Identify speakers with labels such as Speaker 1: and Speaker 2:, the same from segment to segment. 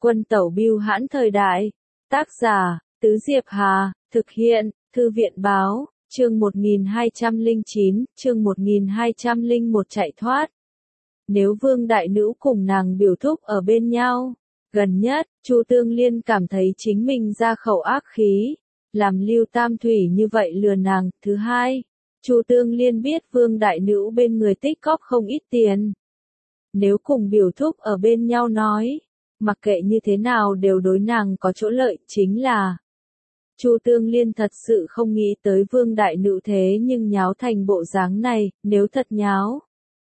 Speaker 1: Quân tẩu bưu hãn thời đại. Tác giả, Tứ Diệp Hà, thực hiện, Thư viện báo, chương 1209, chương 1201 chạy thoát. Nếu Vương Đại Nữ cùng nàng biểu thúc ở bên nhau, gần nhất, Chu Tương Liên cảm thấy chính mình ra khẩu ác khí, làm Lưu Tam Thủy như vậy lừa nàng. Thứ hai, Chu Tương Liên biết Vương Đại Nữ bên người tích cóp không ít tiền. Nếu cùng biểu thúc ở bên nhau nói, mặc kệ như thế nào đều đối nàng có chỗ lợi. Chính là Chu Tương Liên thật sự không nghĩ tới Vương Đại Nữ thế nhưng nháo thành bộ dáng này. Nếu thật nháo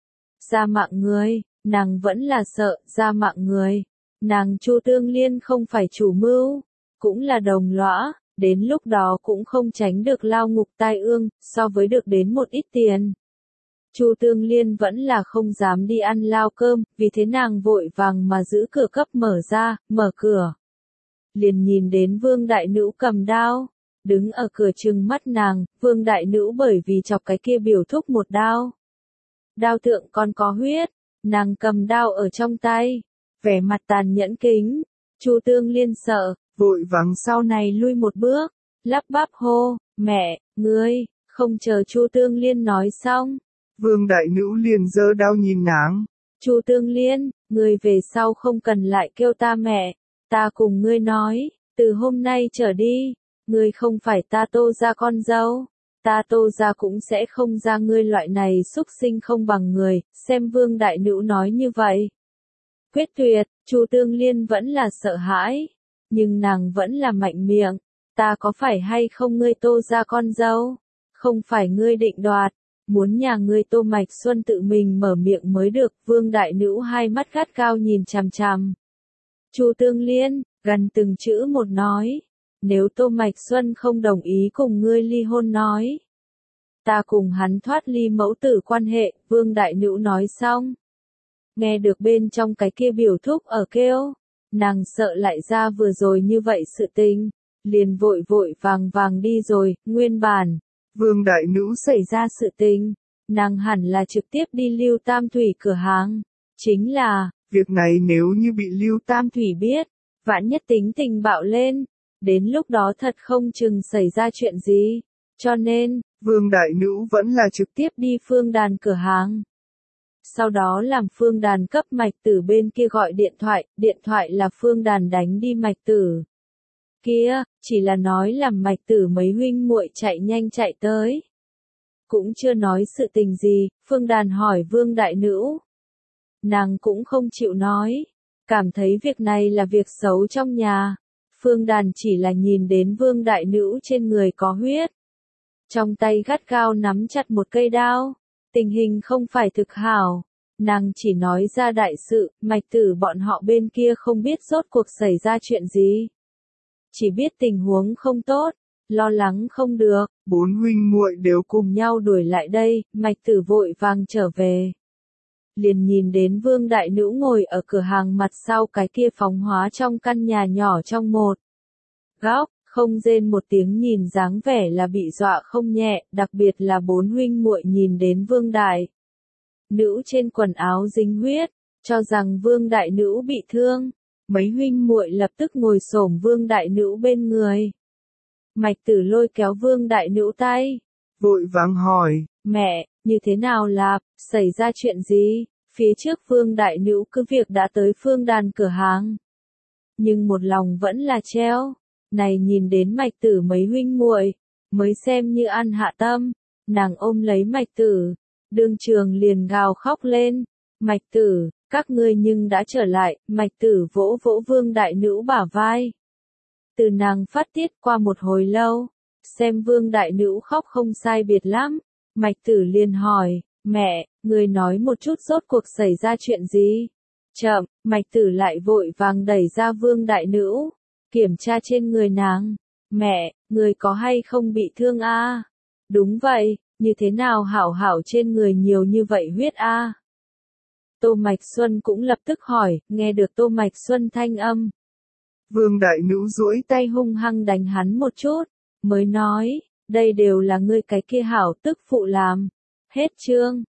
Speaker 1: ra mạng người, nàng vẫn là sợ ra mạng người. Nàng Chu Tương Liên không phải chủ mưu, cũng là đồng lõa, đến lúc đó cũng không tránh được lao ngục tai ương. So với được đến một ít tiền, Chu Tương Liên vẫn là không dám đi ăn lao cơm, vì thế nàng vội vàng mà giữ cửa cấp mở ra. Mở cửa, liền nhìn đến Vương Đại Nữ cầm đao, đứng ở cửa trừng mắt nàng. Vương Đại Nữ bởi vì chọc cái kia biểu thúc một đao, đao thượng còn có huyết, nàng cầm đao ở trong tay, vẻ mặt tàn nhẫn kính. Chu Tương Liên sợ, vội vàng sau này lui một bước, lắp bắp hô, mẹ, ngươi. Không chờ Chu Tương Liên nói xong,
Speaker 2: Vương Đại Nữ liền giơ đao nhìn nàng.
Speaker 1: Chu Tương Liên, ngươi về sau không cần lại kêu ta mẹ, ta cùng ngươi nói, từ hôm nay trở đi, ngươi không phải ta Tô gia con dâu, ta Tô gia cũng sẽ không ra ngươi loại này xúc sinh không bằng người. Xem Vương Đại Nữ nói như vậy, quyết tuyệt, Chu Tương Liên vẫn là sợ hãi, nhưng nàng vẫn là mạnh miệng, ta có phải hay không ngươi Tô gia con dâu, không phải ngươi định đoạt, muốn nhà ngươi Tô Mạch Xuân tự mình mở miệng mới được. Vương Đại Nữ hai mắt gắt gao nhìn chằm chằm Chu Tương Liên, gần từng chữ một nói, nếu Tô Mạch Xuân không đồng ý cùng ngươi ly hôn nói, ta cùng hắn thoát ly mẫu tử quan hệ. Vương Đại Nữ nói xong, nghe được bên trong cái kia biểu thúc ở kêu, nàng sợ lại ra vừa rồi như vậy sự tình, liền vội vội vàng vàng đi rồi. Nguyên bản Vương Đại Nữ xảy ra sự tình, nàng hẳn là trực tiếp đi Lưu Tam Thủy cửa hàng. Chính là,
Speaker 2: việc này nếu như bị Lưu
Speaker 1: Tam Thủy biết, vạn nhất tính tình bạo lên, đến lúc đó thật không chừng xảy ra chuyện gì. Cho nên,
Speaker 2: Vương Đại Nữ vẫn là trực
Speaker 1: tiếp đi Phương Đàn cửa hàng. Sau đó làm Phương Đàn cấp Mạch Tử bên kia gọi điện thoại là Phương Đàn đánh đi Mạch Tử kia, chỉ là nói làm Mạch Tử mấy huynh muội chạy nhanh chạy tới. Cũng chưa nói sự tình gì. Phương Đàn hỏi Vương Đại Nữ, nàng cũng không chịu nói, cảm thấy việc này là việc xấu trong nhà. Phương Đàn chỉ là nhìn đến Vương Đại Nữ trên người có huyết, trong tay gắt gao nắm chặt một cây đao, tình hình không phải thực hảo. Nàng chỉ nói ra đại sự, Mạch Tử bọn họ bên kia không biết rốt cuộc xảy ra chuyện gì, chỉ biết tình huống không tốt, lo lắng không được.
Speaker 2: Bốn huynh muội đều
Speaker 1: cùng nhau đuổi lại đây. Mạch Tử vội vàng trở về, liền nhìn đến Vương Đại Nữ ngồi ở cửa hàng mặt sau cái kia phóng hóa trong căn nhà nhỏ trong một góc, không rên một tiếng, nhìn dáng vẻ là bị dọa không nhẹ. Đặc biệt là bốn huynh muội nhìn đến Vương Đại Nữ trên quần áo dính huyết, cho rằng Vương Đại Nữ bị thương. Mấy huynh muội lập tức ngồi xổm Vương Đại Nữ bên người. Mạch Tử lôi kéo Vương Đại Nữ tay,
Speaker 2: vội vàng hỏi,
Speaker 1: mẹ, như thế nào là, xảy ra chuyện gì? Phía trước Vương Đại Nữ cứ việc đã tới Phương Đàn cửa hàng, nhưng một lòng vẫn là treo. Này nhìn đến Mạch Tử mấy huynh muội, mới xem như ăn hạ tâm. Nàng ôm lấy Mạch Tử, đương trường liền gào khóc lên. Mạch Tử, các ngươi nhưng đã trở lại. Mạch Tử vỗ vỗ Vương Đại Nữ bả vai, từ nàng phát tiết. Qua một hồi lâu, xem Vương Đại Nữ khóc không sai biệt lắm, Mạch Tử liền hỏi, mẹ, người nói một chút rốt cuộc xảy ra chuyện gì? Chậm, Mạch Tử lại vội vàng đẩy ra Vương Đại Nữ, kiểm tra trên người nàng. Mẹ, người có hay không bị thương a? Đúng vậy, như thế nào hảo hảo trên người nhiều như vậy huyết a? Tô Mạch Xuân cũng lập tức hỏi. Nghe được Tô Mạch Xuân thanh âm,
Speaker 2: Vương Đại Nữ duỗi
Speaker 1: tay hung hăng đánh hắn một chút, mới nói, đây đều là ngươi cái kia hảo tức phụ làm. Hết chương.